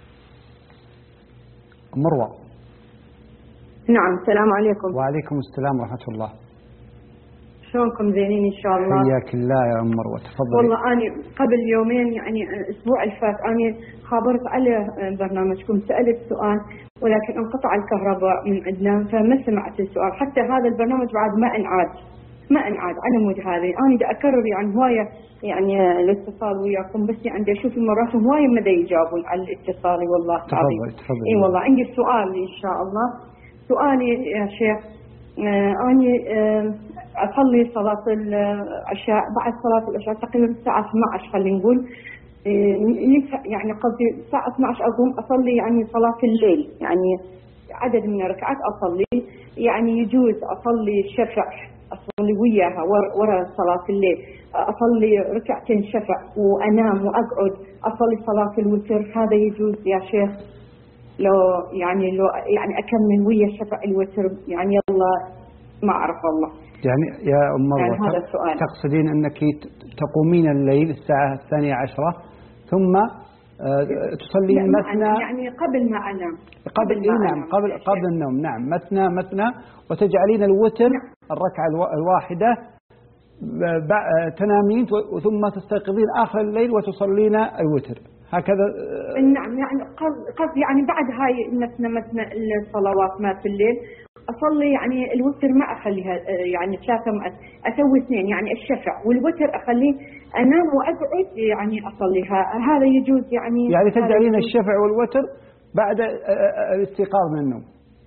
Speaker 2: أم مروة.
Speaker 10: نعم، السلام عليكم.
Speaker 2: وعليكم السلام ورحمة الله.
Speaker 10: شلونكم؟ زينين إن شاء الله.
Speaker 2: حياك الله يا أم مروة، تفضلي.
Speaker 10: والله أنا قبل يومين يعني الأسبوع اللي فات أنا خابرت على برنامجكم، سألت سؤال ولكن انقطع الكهرباء من عندنا فما سمعت السؤال، حتى هذا البرنامج بعد ما انعاد ما انعاد على مود هذه. أنا دا أكرر يعني هواية يعني الاتصال وياكم، بس يعني دا أشوف المرات هواية ما دا يجاوبون على الاتصال. والله
Speaker 2: تفضلي تفضلي.
Speaker 10: إي والله عندي سؤال إن شاء الله. سؤالي يا شيخ، آه أنا آه أصلي صلاة العشاء، بعد صلاة العشاء تقريبا الساعة اثني عشر خلينا نقول، يعني قصدي الساعة اثني عشر أقوم أصلي يعني صلاة الليل، يعني عدد من الركعات أصلي، يعني يجوز أصلي شفع أصلي وياها ورا صلاة الليل، أصلي ركعتين شفع وأنام وأقعد أصلي صلاة الوتر، هذا يجوز يا شيخ؟ لو يعني لو يعني أكمل ويا شفع الوتر يعني يلا ما أعرف والله.
Speaker 2: يعني يا أم مروة
Speaker 10: يعني هذا السؤال.
Speaker 2: تقصدين أنك تقومين الليل الساعة الثانية عشرة ثم تصلين مثنى
Speaker 10: يعني قبل ما أنام
Speaker 2: قبل إيه نعم قبل قبل النوم نعم مثنى مثنى وتجعلين الوتر نعم. الركعة الواحدة تنامين ثم تستيقظين آخر الليل وتصلين الوتر هكذا.
Speaker 10: نعم يعني قصد يعني بعد هاي مثنى مثنى الصلوات ما في الليل أصلي يعني الوتر ما أخليها يعني ثلاثة أسوي اثنين يعني الشفع والوتر أخليه أنام وأقعد يعني أصليها هذا يجوز يعني.
Speaker 2: يعني تجعلين الشفع والوتر بعد الاستيقاظ من النوم.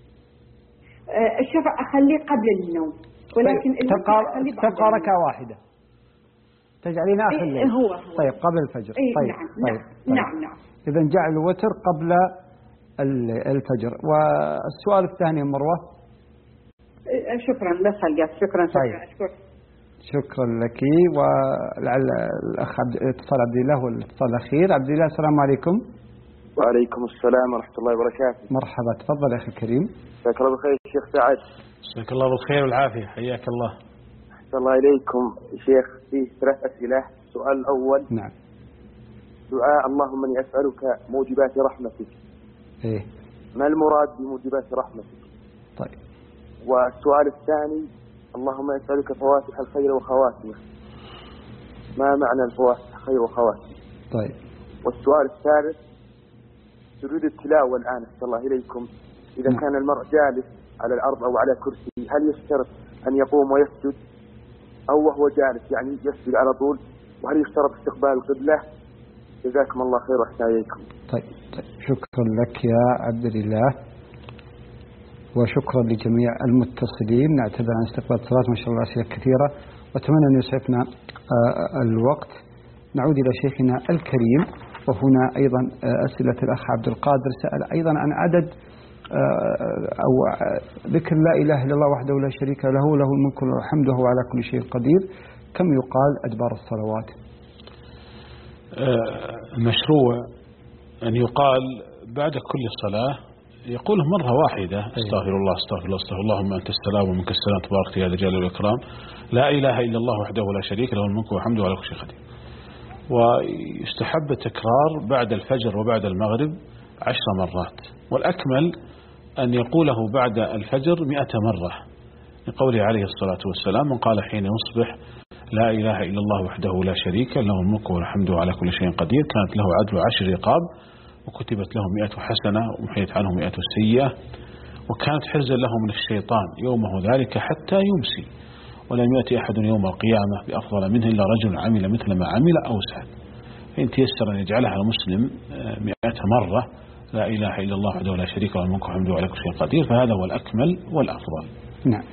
Speaker 10: الشفع أخليه قبل النوم ولكن
Speaker 2: تبقى تبقى ركعة واحدة تجعلين آخر الليل.
Speaker 10: هو
Speaker 2: طيب قبل الفجر.
Speaker 10: إيه
Speaker 2: طيب.
Speaker 10: نعم
Speaker 2: طيب.
Speaker 10: نعم,
Speaker 2: طيب.
Speaker 10: نعم نعم.
Speaker 2: إذا جعل الوتر قبل الفجر. والسؤال الثاني مروة.
Speaker 10: شكرا بس هلقاس شكرا
Speaker 2: طيب.
Speaker 10: شكرا
Speaker 2: شكرا لك. ولعل الأخ اتصال عبد الله والاتصال الأخير. عبد الله السلام عليكم.
Speaker 11: وعليكم السلام ورحمة الله وبركاته.
Speaker 2: مرحبا تفضل يا أخي الكريم.
Speaker 11: جزاك الله بالخير الشيخ سعد.
Speaker 3: جزاك الله بالخير والعافية حياك الله.
Speaker 11: أحسن الله إليكم شيخ. فيه ثلاث أسئلة. السؤال الأول
Speaker 2: نعم
Speaker 11: دعاء اللهم إني أسألك موجبات رحمتك.
Speaker 2: إيه
Speaker 11: ما المراد بموجبات رحمتك؟
Speaker 2: طيب.
Speaker 11: والسؤال الثاني اللهم أسألك فواتح الخير وخواتمه. ما معنى الفواتح الخير وخواتمه؟
Speaker 2: طيب.
Speaker 11: والسؤال الثالث سجود التلاوة الآن أحسن الله إليكم إذا م. كان المرء جالس على الأرض أو على كرسي هل يشترط أن يقوم ويسجد أو وهو جالس يعني يسجد على طول وهل يشترط استقبال القبلة؟ جزاكم الله خير وأحسن إليكم.
Speaker 2: طيب. طيب شكرا لك يا عبد الله وشكرا لجميع المتصلين. نعتذر عن استقبال اتصالات ما شاء الله أسئلة كثيرة وأتمنى أن يسعفنا الوقت. نعود إلى شيخنا الكريم وهنا أيضا أسئلة الأخ عبد القادر سأل أيضا عن عدد أو ذكر لا إله إلا الله وحده لا شريك له له الملك والحمد وهو على كل شيء قدير كم يقال أدبار الصلوات؟
Speaker 3: المشروع أن يقال بعد كل صلاة يقوله مرة واحدة استغفر الله استغفر الله استغفر الله اللهم أنت السلام ومنك السلام تبارك يا ذا الجلال والإكرام لا إله إلا الله وحده لا شريك له الملك والحمد وعلى كل شيء قدير. ويستحب التكرار بعد الفجر وبعد المغرب عشر مرات والأكمل أن يقوله بعد الفجر مئة مرة لقوله عليه الصلاة والسلام من قال حين يصبح لا إله إلا الله وحده لا شريك له الملك والحمد على كل شيء قدير كانت له عدل عشر رقاب وكتبت له مئة حسنة ومحيت عنه مئة سيئة وكانت حرزا له من الشيطان يومه ذلك حتى يمسي ولم يأتي أحد يوم القيامة بأفضل منه إلا رجل عمل مثل ما عمل أو سعد. فإن تيسر أن يجعلها المسلم مئة مرة لا إله إلا الله وحده لا شريك له الملك والحمد على كل شيء قدير فهذا هو الأكمل والأفضل.
Speaker 2: نعم.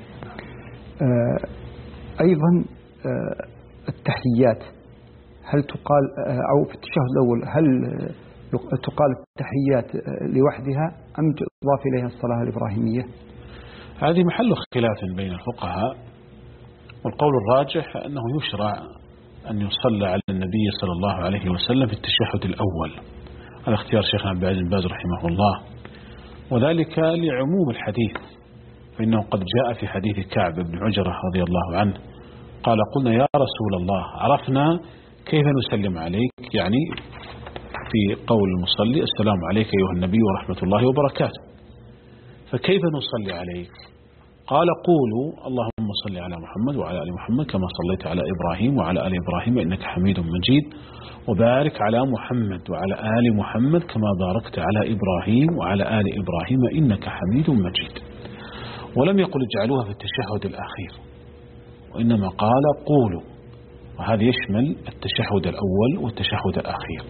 Speaker 2: آه أيضا آه التحيات هل تقال أو في التشهد الأول هل تقال التحيات لوحدها أم تضاف إليها الصلاة الإبراهيمية؟
Speaker 3: هذه محل خلاف بين الفقهاء والقول الراجح أنه يشرع أن يصلى على النبي صلى الله عليه وسلم في التشهد الأول هذا اختيار شيخنا عبد العزيز بن باز رحمه الله وذلك لعموم الحديث فإنه قد جاء في حديث كعب بن عجرة رضي الله عنه قال قلنا يا رسول الله عرفنا كيف نسلم عليك يعني في قول المصلي السلام عليك أيها النبي ورحمة الله وبركاته فكيف نصلي عليك قال قولوا اللهم صل على محمد وعلى آل محمد كما صليت على إبراهيم وعلى آل إبراهيم إنك حميد مجيد وبارك على محمد وعلى آل محمد كما باركت على إبراهيم وعلى آل إبراهيم إنك حميد مجيد ولم يقل اجعلوها في التشهد الأخير وإنما قال قولوا وهذا يشمل التشهد الأول والتشهد الأخير.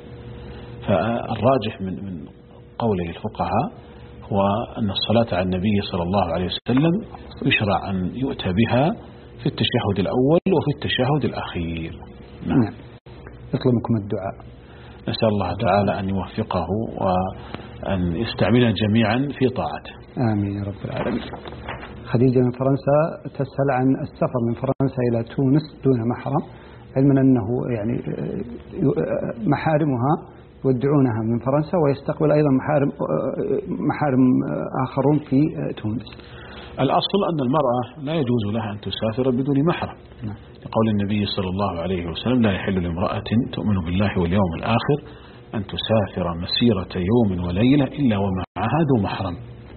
Speaker 3: فالراجح من من قوله الفقهاء هو أن الصلاة على النبي صلى الله عليه وسلم يشرع أن يؤتى بها في التشهد الأول وفي التشهد الأخير.
Speaker 2: نعم. يطلب منكم الدعاء.
Speaker 3: نسأل الله تعالى أن يوفقه وأن يستعملنا جميعا في طاعته.
Speaker 2: آمين يا رب العالمين. خديجة من فرنسا تسأل عن السفر من فرنسا إلى تونس دون محرم علما أنه يعني محارمها يودعونها من فرنسا ويستقبل أيضا محارم محارم آخرون في تونس.
Speaker 3: الأصل أن المرأة لا يجوز لها أن تسافر بدون محرم، لقول النبي صلى الله عليه وسلم: لا يحل لامرأة تؤمن بالله واليوم الآخر أن تسافر مسيرة يوم وليلة إلا ومعها ذو محرم.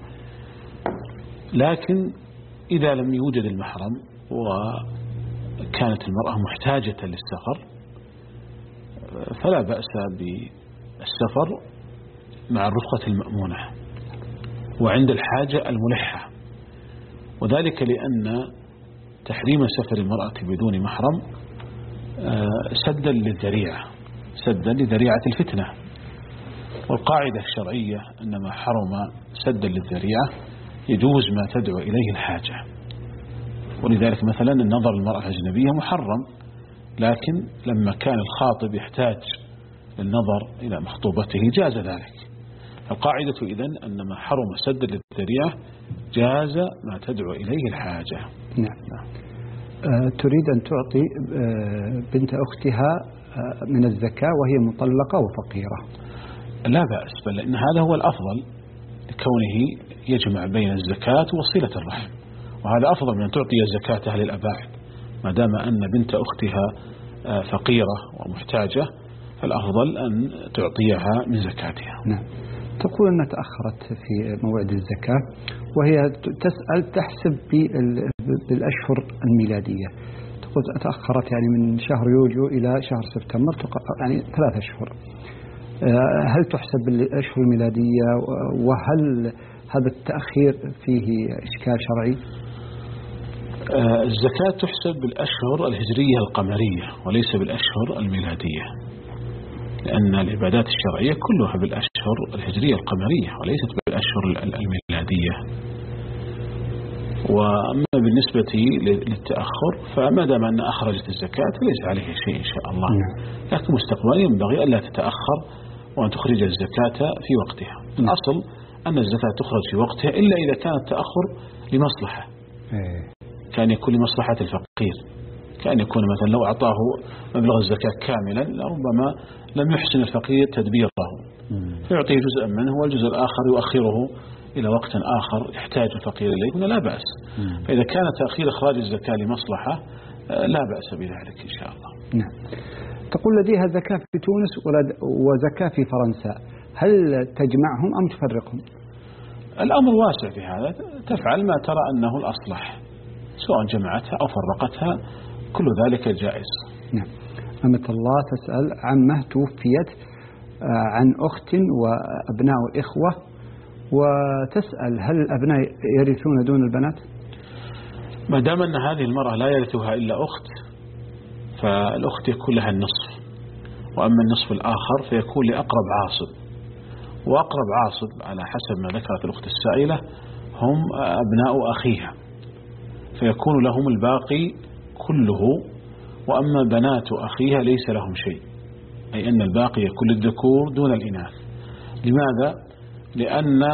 Speaker 3: لكن إذا لم يوجد المحرم وكانت المرأة محتاجة للسفر فلا بأس بالسفر مع الرفقة المأمونة وعند الحاجة الملحة، وذلك لأن تحريم سفر المرأة بدون محرم سدا للذريعة، سدا لذريعة الفتنة، والقاعدة الشرعية أن ما حرم سدا للذريعة يجوز ما تدعو إليه الحاجة. ولذلك مثلا النظر للمرأة الأجنبية محرم، لكن لما كان الخاطب يحتاج للنظر إلى مخطوبته جاز ذلك. القاعدة إذن أن ما حرم سدا للذريعة جاز ما تدعو إليه الحاجة.
Speaker 2: نعم. أه تريد أن تعطي أه بنت أختها أه من الزكاة وهي مطلقة وفقيرة.
Speaker 3: لا بأس، بل إن هذا هو الأفضل لكونه يجمع بين الزكاة وصلة الرحم، وهذا أفضل من أن تعطي زكاتها للأباعد. ما دام أن بنت أختها فقيرة ومحتاجة فالأفضل أن تعطيها من زكاتها.
Speaker 2: نعم. تقول أنها تأخرت في موعد الزكاة وهي تسأل تحسب بالأشهر الميلادية، تقول تأخرت يعني من شهر يوليو إلى شهر سبتمبر، يعني ثلاثة أشهر. هل تحسب بالأشهر الميلادية، وهل هذا التأخير فيه إشكال شرعي؟
Speaker 3: الزكاة تحسب بالأشهر الهجرية القمرية وليس بالأشهر الميلادية، لأن العبادات الشرعية كلها بالأشهر الهجرية القمرية وليست بالأشهر الميلادية. وأما بالنسبة للتأخر فما دام أن أخرجت الزكاة فليس عليه شيء إن شاء الله، لكن مستقبلا ينبغي ألا تتأخر وأن تخرج الزكاة في وقتها. الأصل أن الزكاة تخرج في وقتها إلا إذا كان التأخر لمصلحة، كان يكون لمصلحة الفقير، كان يكون مثلا لو أعطاه مبلغ الزكاة كاملا لربما لم يحسن الفقير تدبيره فيعطيه جزءا منه والجزء الآخر يؤخره إلى وقت آخر يحتاج الفقير إليه، هنا لا بأس. فإذا كان تأخير إخراج الزكاة لمصلحة لا بأس بذلك إن شاء الله.
Speaker 2: نعم. تقول لديها زكاة في تونس وزكاة في فرنسا، هل تجمعهم أم تفرقهم؟
Speaker 3: الأمر واسع في هذا، تفعل ما ترى أنه الأصلح، سواء جمعتها أو فرقتها كل ذلك جائز.
Speaker 2: نعم. أمة الله تسأل عمه توفيت عن أخت وأبناء إخوة، وتسأل هل الأبناء يرثون دون البنات؟
Speaker 3: ما دام أن هذه المرأة لا يرثها إلا أخت فالأخت يكون لها النصف، وأما النصف الآخر فيكون لأقرب عاصب، وأقرب عاصب على حسب ما ذكرت الأخت السائلة هم أبناء أخيها، فيكون لهم الباقي كله، وأما بنات أخيها ليس لهم شيء، أي أن الباقي يكون للذكور دون الإناث. لماذا؟ لأن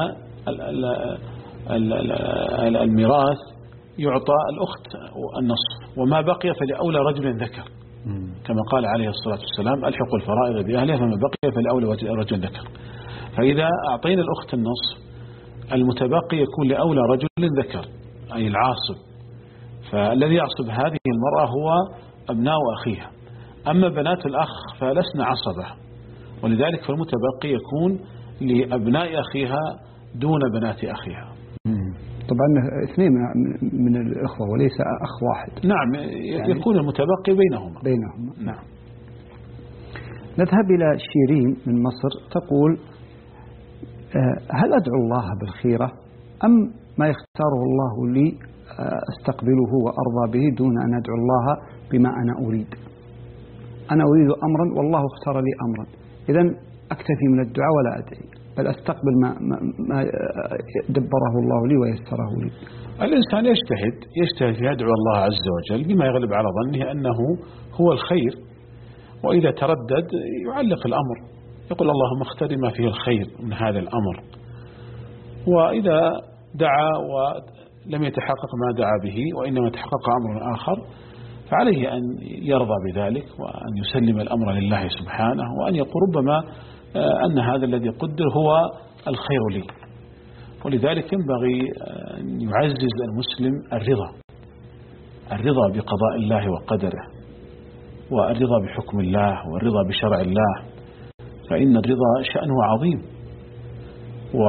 Speaker 3: الميراث يعطى الأخت النصف، وما بقي فلأولى رجل ذكر، كما قال عليه الصلاة والسلام: ألحقوا الفرائض بأهلها، فما بقي فلأولى رجل ذكر. فإذا أعطينا الأخت النصف المتبقي يكون لأولى رجل ذكر أي العاصب، فالذي يعصب هذه المرأة هو أبناء أخيها. أما بنات الأخ فلسن عصبة، ولذلك فالمتبقي يكون لأبناء أخيها دون بنات أخيها.
Speaker 2: طبعا اثنين من الأخوة وليس أخ واحد.
Speaker 3: نعم، يعني يكون المتبقي بينهما
Speaker 2: بينهما
Speaker 3: نعم.
Speaker 2: نذهب إلى شيرين من مصر، تقول: هل أدعو الله بالخيرة أم ما يختاره الله لي أستقبله وأرضى به دون أن أدعو الله بما أنا أريد؟ أنا أريد أمرا والله اختار لي أمرا، إذن أكتفي من الدعاء ولا أدعي، بل أستقبل ما, ما دبره الله لي ويسره لي.
Speaker 3: الإنسان يجتهد يجتهد يدعو الله عز وجل بما يغلب على ظنه أنه هو الخير، وإذا تردد يعلق الأمر، يقول: اللهم اختر ما فيه الخير من هذا الأمر. وإذا دعا ولم يتحقق ما دعا به وإنما تحقق أمر آخر فعليه أن يرضى بذلك وأن يسلم الأمر لله سبحانه، وأن يقول ربما أن هذا الذي قدر هو الخير لي. ولذلك ينبغي أن يعزز المسلم الرضا الرضا بقضاء الله وقدره، والرضا بحكم الله، والرضا بشرع الله، فإن الرضا شأنه عظيم. و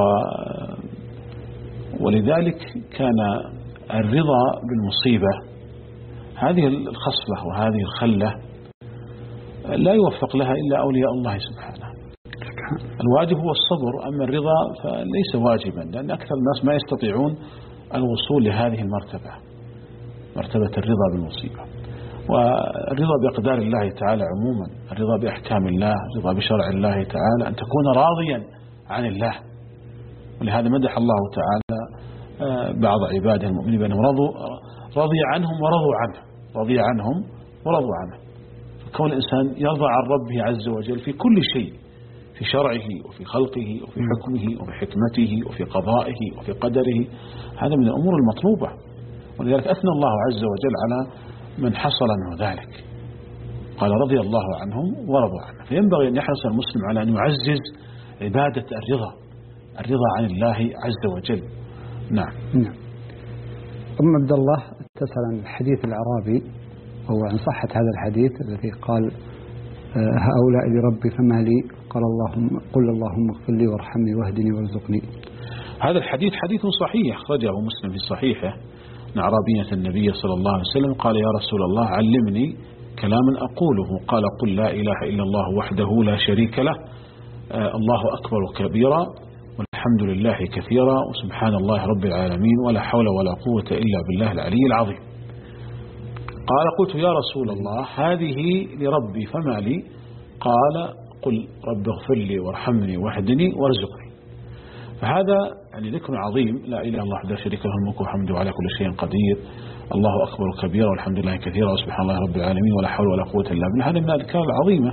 Speaker 3: ولذلك كان الرضا بالمصيبة هذه الخصلة وهذه الخلة لا يوفق لها إلا أولياء الله سبحانه. الواجب هو الصبر، أما الرضا فليس واجبا، لأن أكثر الناس ما يستطيعون الوصول لهذه المرتبة، مرتبة الرضا بالمصيبة. والرضا بأقدار الله تعالى عموما، الرضا بأحكام الله، الرضا بشرع الله تعالى، أن تكون راضيا عن الله. ولهذا مدح الله تعالى بعض عباده المؤمنين بأنهم رضوا رضي عنهم ورضوا عنه رضي عنهم ورضوا عنه. فكون الإنسان يرضى عن ربه عز وجل في كل شيء، في شرعه وفي خلقه وفي حكمه وفي حكمته وفي قضائه وفي قدره، هذا من الأمور المطلوبة. ولذلك أثنى الله عز وجل على من حصل منه ذلك، قال رضي الله عنهم ورضوا عنه. فينبغي أن يحرص المسلم على أن يعزز عبادة الرضا الرضا عن الله عز وجل. نعم.
Speaker 2: نعم. أم عبد الله تسأل عن الحديث الأعرابي أو عن صحة هذا الحديث الذي قال هؤلاء لربي فما لي، قال اللهم قل اللهم اغفر لي وارحمني واهدني وارزقني.
Speaker 3: هذا الحديث حديث صحيح أخرجه مسلم في صحيحه عن أعرابية النبي صلى الله عليه وسلم قال يا رسول الله علمني كلاما أقوله، قال قل لا إله إلا الله وحده لا شريك له الله أكبر كبيرا والحمد لله كثيرا وسبحان الله رب العالمين ولا حول ولا قوة إلا بالله العلي العظيم. قال قلت يا رسول الله هذه لربي فما لي، قال قل رب اغفر لي وارحمني واهدني وارزقني. فهذا يعني ذكر عظيم، لا إله إلا الله وحده لا شريك له الملك والحمد على كل شيء قدير، الله أكبر كبيرا والحمد لله كثيرا وسبحان الله رب العالمين ولا حول ولا قوة إلا بالله. هذا من الأذكار العظيمة،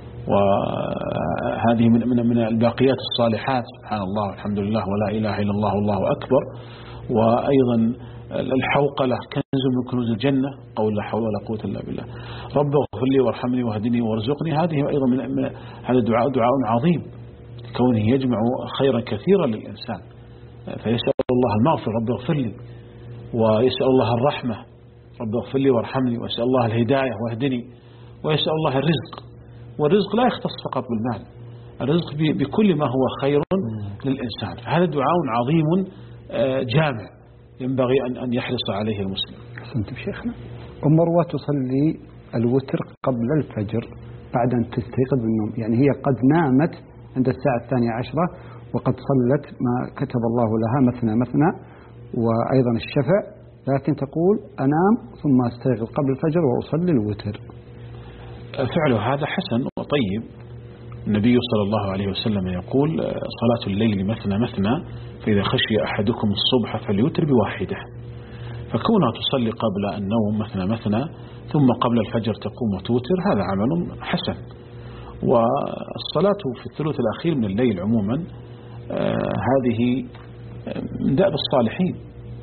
Speaker 3: وهذه من من من الباقيات الصالحات، سبحان الله والحمد لله ولا إله إلا الله والله أكبر. وأيضا الحوقلة كنز من كنوز الجنة، قول لا حول ولا قوة إلا بالله. رب اغفر لي وارحمني واهدني وارزقني، هذه أيضا من, من هذا الدعاء دعاء عظيم كونه يجمع خيرا كثيرا للإنسان. فيسأل الله المغفر رب اغفر لي، ويسأل الله الرحمة رب اغفر لي وارحمني، ويسأل الله الهداية واهدني، ويسأل الله الرزق. والرزق لا يختص فقط بالمال، الرزق بكل ما هو خير للإنسان. فهذا دعاء عظيم جامع ينبغي أن أن يحرص عليه المسلم.
Speaker 2: أحسنتم شيخنا. أم مروة تصلي الوتر قبل الفجر بعد أن تستيقظ من النوم، يعني هي قد نامت عند الساعة الثانية عشرة وقد صلت ما كتب الله لها مثنى مثنى وأيضا الشفع، لكن تقول أنام ثم أستيقظ قبل الفجر وأصلي الوتر.
Speaker 3: فعله هذا حسن وطيب. النبي صلى الله عليه وسلم يقول صلاة الليل مثنى مثنى فإذا خشي أحدكم الصبح فليوتر بواحدة. فكونها تصلي قبل النوم مثنى مثنى ثم قبل الفجر تقوم وتوتر هذا عمل حسن. والصلاة في الثلث الأخير من الليل عموما آه هذه من دأب الصالحين،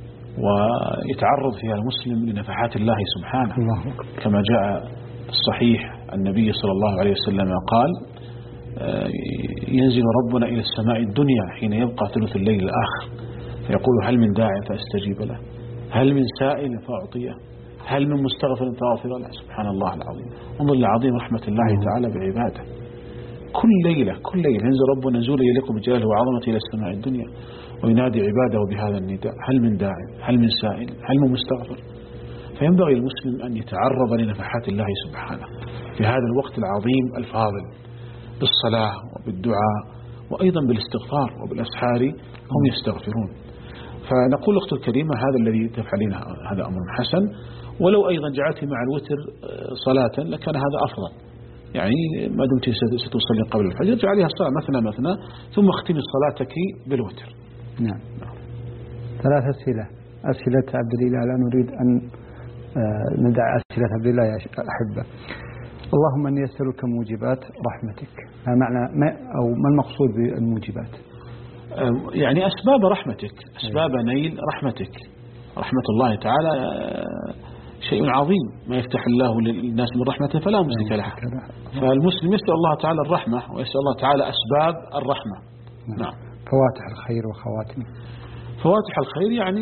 Speaker 3: ويتعرض فيها المسلم لنفحات الله سبحانه الله. كما جاء الصحيح النبي صلى الله عليه وسلم قال آه ينزل ربنا إلى السماء الدنيا حين يبقى ثلث الليل الآخر فيقول هل من داع فأستجيب له، هل من سائل فأعطيه، هل من مستغفر فأغفر له. سبحان الله العظيم، انظر لعظيم رحمة الله تعالى بعباده. كل ليلة كل ليلة ينزل ربنا نزول يليق بجلاله وعظمته إلى السماء الدنيا وينادي عباده بهذا النداء هل من داع، هل من سائل، هل من مستغفر. فينبغي المسلم أن يتعرض لنفحات الله سبحانه في هذا الوقت العظيم الفاضل بالصلاة وبالدعاء وأيضا بالاستغفار، وبالأسحار هم يستغفرون. فنقول أختي الكريمة هذا الذي تفعلين هذا أمر حسن، ولو أيضا جعلت مع الوتر صلاة لكان هذا أفضل. يعني ما دمت ستصلي قبل الفجر جعليها الصلاة مثنى مثنى ثم اختمي صلاتك بالوتر.
Speaker 2: نعم. ثلاث أسئلة. أسئلة عبد الله، لا نريد أن ندع أسئلة عبد الله يا أحبة. اللهم أني أسألك موجبات رحمتك، ما معنى ما أو ما المقصود بالموجبات؟
Speaker 3: يعني أسباب رحمتك، أسباب نيل رحمتك. رحمة الله تعالى شيء عظيم، ما يفتح الله للناس من رحمة فلا ممسك لها. فالمسلم يسأل الله تعالى الرحمة ويسأل الله تعالى أسباب الرحمة. نعم.
Speaker 2: فواتح الخير وخواتمه.
Speaker 3: فواتح الخير يعني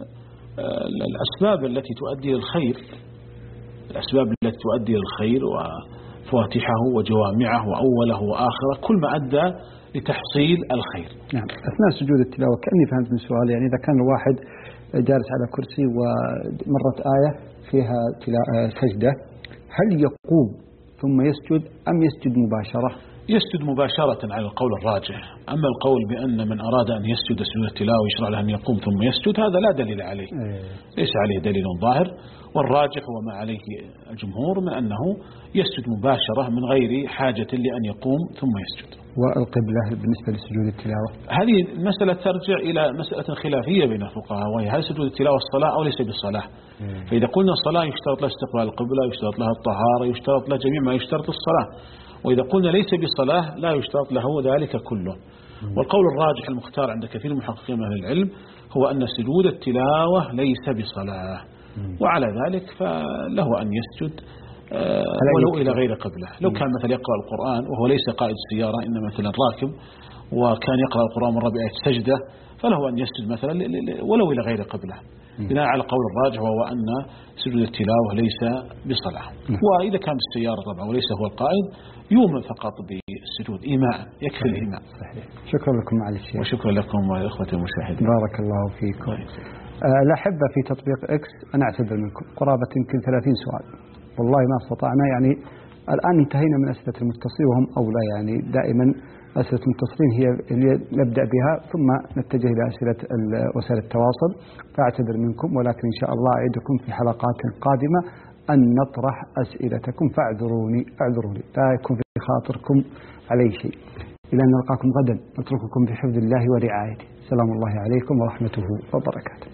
Speaker 3: الأسباب التي تؤدي للخير، الأسباب التي تؤدي للخير وفواتحه وجوامعه وأوله وآخره، كل ما أدى لتحصيل الخير.
Speaker 2: نعم. أثناء سجود التلاوة كأني فهمت من سؤال، يعني إذا كان الواحد جالس على كرسي ومرت آية فيها سجدة، هل يقوم ثم يسجد أم يسجد مباشرة؟
Speaker 3: يسجد مباشرة على القول الراجح. أما القول بأن من أراد أن يسجد سجود التلاوة يشرع له أن يقوم ثم يسجد، هذا لا دليل عليه، ليس عليه دليل ظاهر. والراجح وما عليه الجمهور من أنه يسجد مباشرة من غير حاجة لأن يقوم ثم يسجد.
Speaker 2: والقبلة بالنسبة لسجود التلاوة،
Speaker 3: هذه المسألة ترجع إلى مسألة خلافية بين الفقهاء، وهي هل سجود التلاوة الصلاة أو ليس بالصلاة. فإذا قلنا الصلاة يشترط لها استقبال القبلة، يشترط لها الطهارة، يشترط لها جميع ما يشترط الصلاة. وإذا قلنا ليس بصلاة لا يشترط له ذلك كله. والقول الراجح المختار عند كثير من المحققين من أهل العلم هو أن سجود التلاوة ليس بصلاة، وعلى ذلك فله أن يسجد ولو إلى غير قبله. لو كان مثلا يقرأ القرآن وهو ليس قائد السيارة، إنما مثلا راكب وكان يقرأ القرآن مرة بآية سجدة، فله أن يسجد مثلا ولو إلى غير قبله، بناء على قول الراجح وهو أن سجود التلاوة ليس بصلاة. وإذا كان بالسيارة طبعا وليس هو القائد يؤمن فقط بالسجود إيماء، يكفي الإيماء.
Speaker 2: شكرا لكم معالي الشيخ.
Speaker 3: وشكرا لكم وإخوة المشاهدين.
Speaker 2: بارك الله فيكم. الأحبة في تطبيق إكس أنا أعتذر منكم، قرابة يمكن ثلاثين سؤال، والله ما استطعنا، يعني الآن انتهينا من أسئلة المتصلين وهم أولى، يعني دائما أسئلة المتصلين هي اللي نبدأ بها ثم نتجه إلى أسئلة وسائل التواصل، فأعتذر منكم، ولكن إن شاء الله أعدكم في حلقات قادمة أن نطرح أسئلتكم، فاعذروني اعذروني لا يكون في خاطركم علي شيء. إلى أن نلقاكم غدا، نترككم في حفظ الله ورعايته. سلام الله عليكم ورحمته وبركاته.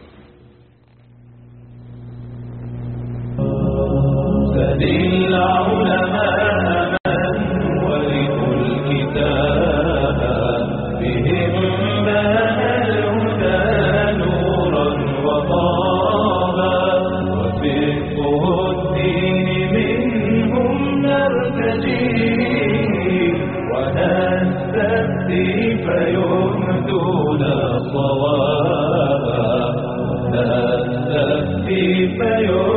Speaker 1: سل العلماء من ورثوا الكتاب، بهم بان الهدى نورا وطابا، وفقه الدين منهم نرتجي، ونستفتي فيهدون الصواب، نستفتي فيهدون